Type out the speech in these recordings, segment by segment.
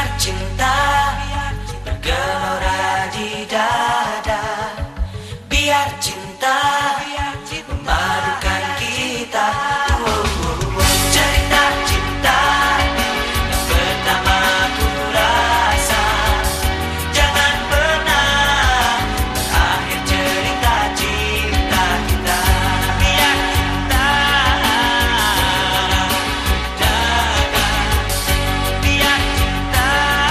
Biar cinta bergelora di dada, biar cinta memadukan kita. Cerita cinta yang pertama ku rasa, jangan pernah berakhir cerita cinta kita. Biar cinta jaga, biar cinta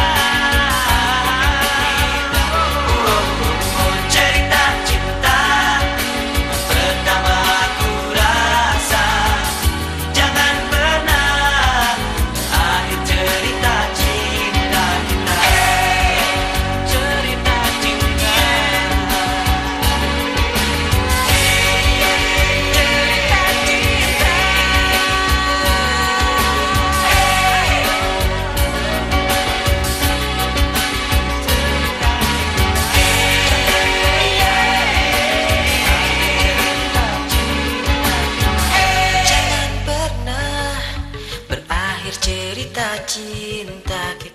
cerita cinta yang pertama ku rasa, jangan pernah berakhir cerita cinta kita. Cerita cinta, jangan pernah berakhir cerita cinta kita.